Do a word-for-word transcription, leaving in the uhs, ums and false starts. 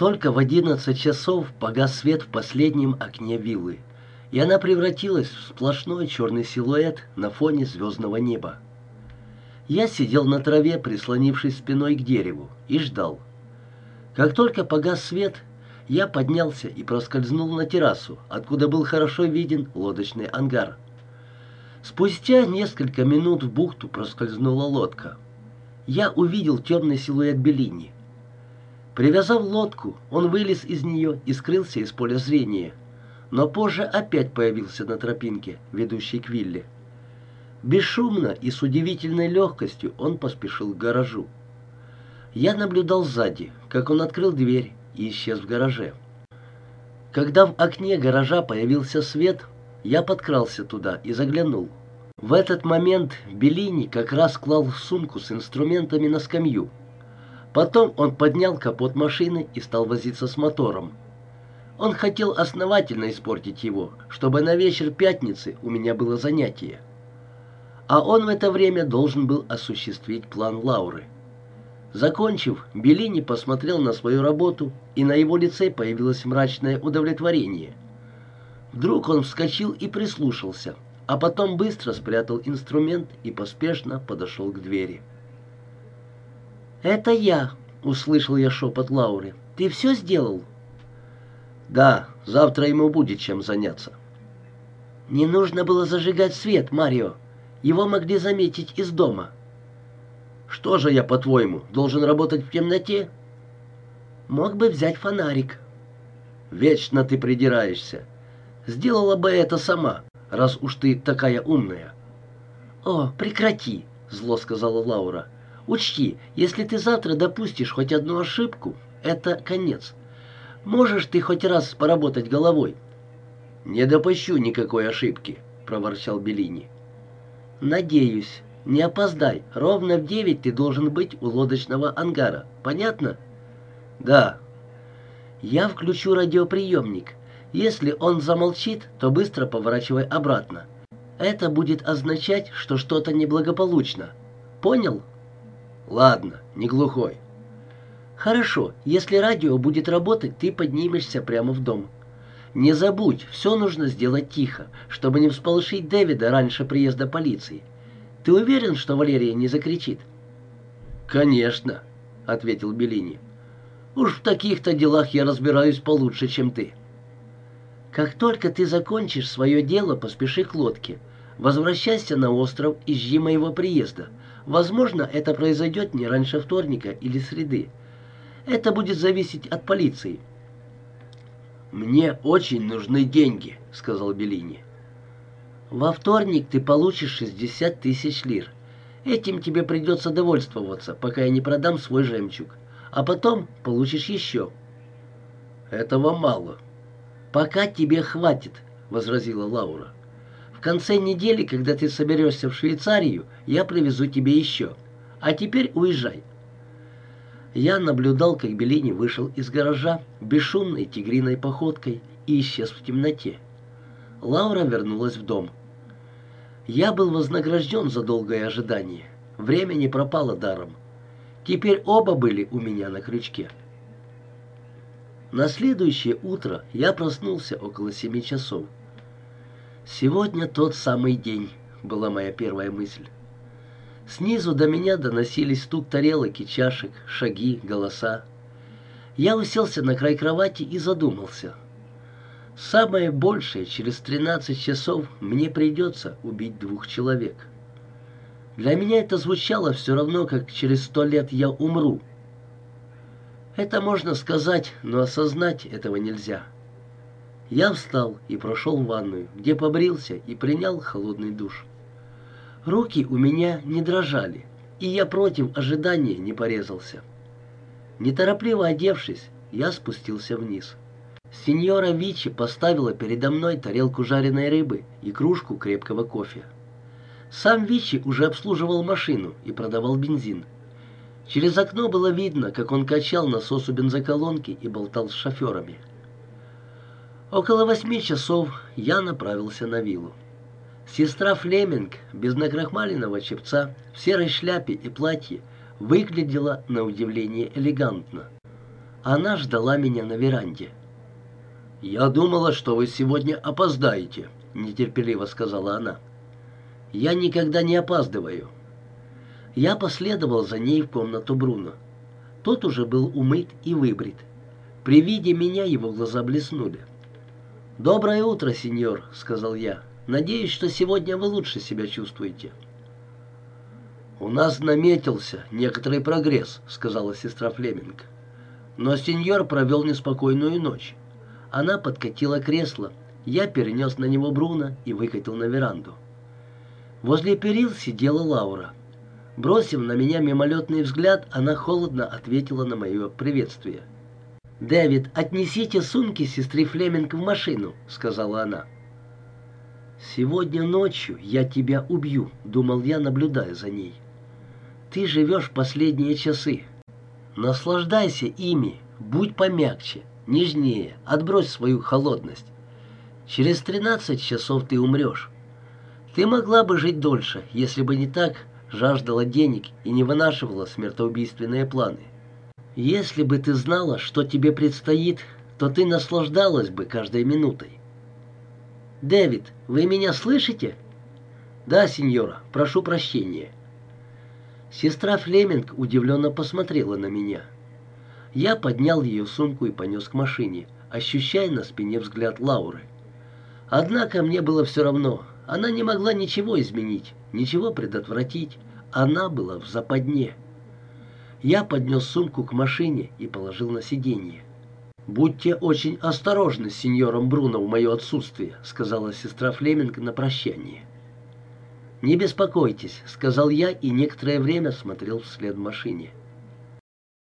Только в одиннадцать часов погас свет в последнем окне виллы, и она превратилась в сплошной черный силуэт на фоне звездного неба. Я сидел на траве, прислонившись спиной к дереву, и ждал. Как только погас свет, я поднялся и проскользнул на террасу, откуда был хорошо виден лодочный ангар. Спустя несколько минут в бухту проскользнула лодка. Я увидел темный силуэт Беллини. Привязав лодку, он вылез из нее и скрылся из поля зрения, но позже опять появился на тропинке, ведущей к вилле. Бесшумно и с удивительной легкостью он поспешил к гаражу. Я наблюдал сзади, как он открыл дверь и исчез в гараже. Когда в окне гаража появился свет, я подкрался туда и заглянул. В этот момент Беллини как раз клал сумку с инструментами на скамью. Потом он поднял капот машины и стал возиться с мотором. Он хотел основательно испортить его, чтобы на вечер пятницы у меня было занятие. А он в это время должен был осуществить план Лауры. Закончив, Беллини посмотрел на свою работу, и на его лице появилось мрачное удовлетворение. Вдруг он вскочил и прислушался, а потом быстро спрятал инструмент и поспешно подошел к двери. «Это я», — услышал я шепот Лауры. «Ты все сделал?» «Да, завтра ему будет чем заняться». «Не нужно было зажигать свет, Марио. Его могли заметить из дома». «Что же я, по-твоему, должен работать в темноте?» «Мог бы взять фонарик». «Вечно ты придираешься. Сделала бы это сама, раз уж ты такая умная». «О, прекрати», — зло сказала Лаура. «Учти, если ты завтра допустишь хоть одну ошибку, это конец. Можешь ты хоть раз поработать головой?» «Не допущу никакой ошибки», — проворчал Беллини. «Надеюсь. Не опоздай. Ровно в девять ты должен быть у лодочного ангара. Понятно?» «Да». «Я включу радиоприемник. Если он замолчит, то быстро поворачивай обратно. Это будет означать, что что-то неблагополучно. Понял?» «Ладно, не глухой». «Хорошо. Если радио будет работать, ты поднимешься прямо в дом. Не забудь, все нужно сделать тихо, чтобы не всполошить Дэвида раньше приезда полиции. Ты уверен, что Валерия не закричит?» «Конечно», — ответил Беллини. «Уж в таких-то делах я разбираюсь получше, чем ты». «Как только ты закончишь свое дело, поспеши к лодке. Возвращайся на остров и жди моего приезда. Возможно, это произойдет не раньше вторника или среды. Это будет зависеть от полиции». «Мне очень нужны деньги», — сказал Беллини. «Во вторник ты получишь шестьдесят тысяч лир. Этим тебе придется довольствоваться, пока я не продам свой жемчуг. А потом получишь еще». «Этого мало». «Пока тебе хватит», — возразила Лаура. «В конце недели, когда ты соберешься в Швейцарию, я привезу тебе еще. А теперь уезжай». Я наблюдал, как Беллини вышел из гаража бесшумной тигриной походкой и исчез в темноте. Лаура вернулась в дом. Я был вознагражден за долгое ожидание. Время не пропало даром. Теперь оба были у меня на крючке. На следующее утро я проснулся около семи часов. «Сегодня тот самый день», — была моя первая мысль. Снизу до меня доносились стук тарелок и чашек, шаги, голоса. Я уселся на край кровати и задумался. Самое большее, через тринадцать часов мне придется убить двух человек. Для меня это звучало все равно, как через сто лет я умру. Это можно сказать, но осознать этого нельзя. Я встал и прошел в ванную, где побрился и принял холодный душ. Руки у меня не дрожали, и я против ожидания не порезался. Неторопливо одевшись, я спустился вниз. Сеньора Вичи поставила передо мной тарелку жареной рыбы и кружку крепкого кофе. Сам Вичи уже обслуживал машину и продавал бензин. Через окно было видно, как он качал насос у бензоколонки и болтал с шоферами. Около восьми часов я направился на виллу. Сестра Флеминг, без накрахмаленного чепца, в серой шляпе и платье, выглядела на удивление элегантно. Она ждала меня на веранде. «Я думала, что вы сегодня опоздаете», — нетерпеливо сказала она. «Я никогда не опаздываю». Я последовал за ней в комнату Бруно. Тот уже был умыт и выбрит. При виде меня его глаза блеснули. «Доброе утро, сеньор», — сказал я. «Надеюсь, что сегодня вы лучше себя чувствуете». «У нас наметился некоторый прогресс», — сказала сестра Флеминг. «Но сеньор провел неспокойную ночь». Она подкатила кресло. Я перенес на него Бруно и выкатил на веранду. Возле перил сидела Лаура. Бросив на меня мимолетный взгляд, она холодно ответила на мое приветствие. «Дэвид, отнесите сумки сестры Флеминг в машину», — сказала она. «Сегодня ночью я тебя убью», — думал я, наблюдая за ней. «Ты живешь последние часы. Наслаждайся ими, будь помягче, нежнее, отбрось свою холодность. Через тринадцать часов ты умрешь. Ты могла бы жить дольше, если бы не так жаждала денег и не вынашивала смертоубийственные планы. Если бы ты знала, что тебе предстоит, то ты наслаждалась бы каждой минутой». «Дэвид, вы меня слышите?» «Да, сеньора, прошу прощения». Сестра Флеминг удивленно посмотрела на меня. Я поднял ее сумку и понес к машине, ощущая на спине взгляд Лауры. Однако мне было все равно. Она не могла ничего изменить, ничего предотвратить. Она была в западне. Я поднес сумку к машине и положил на сиденье. «Будьте очень осторожны с сеньором Бруно в мое отсутствие», — сказала сестра Флеминг на прощание. «Не беспокойтесь», — сказал я и некоторое время смотрел вслед машине.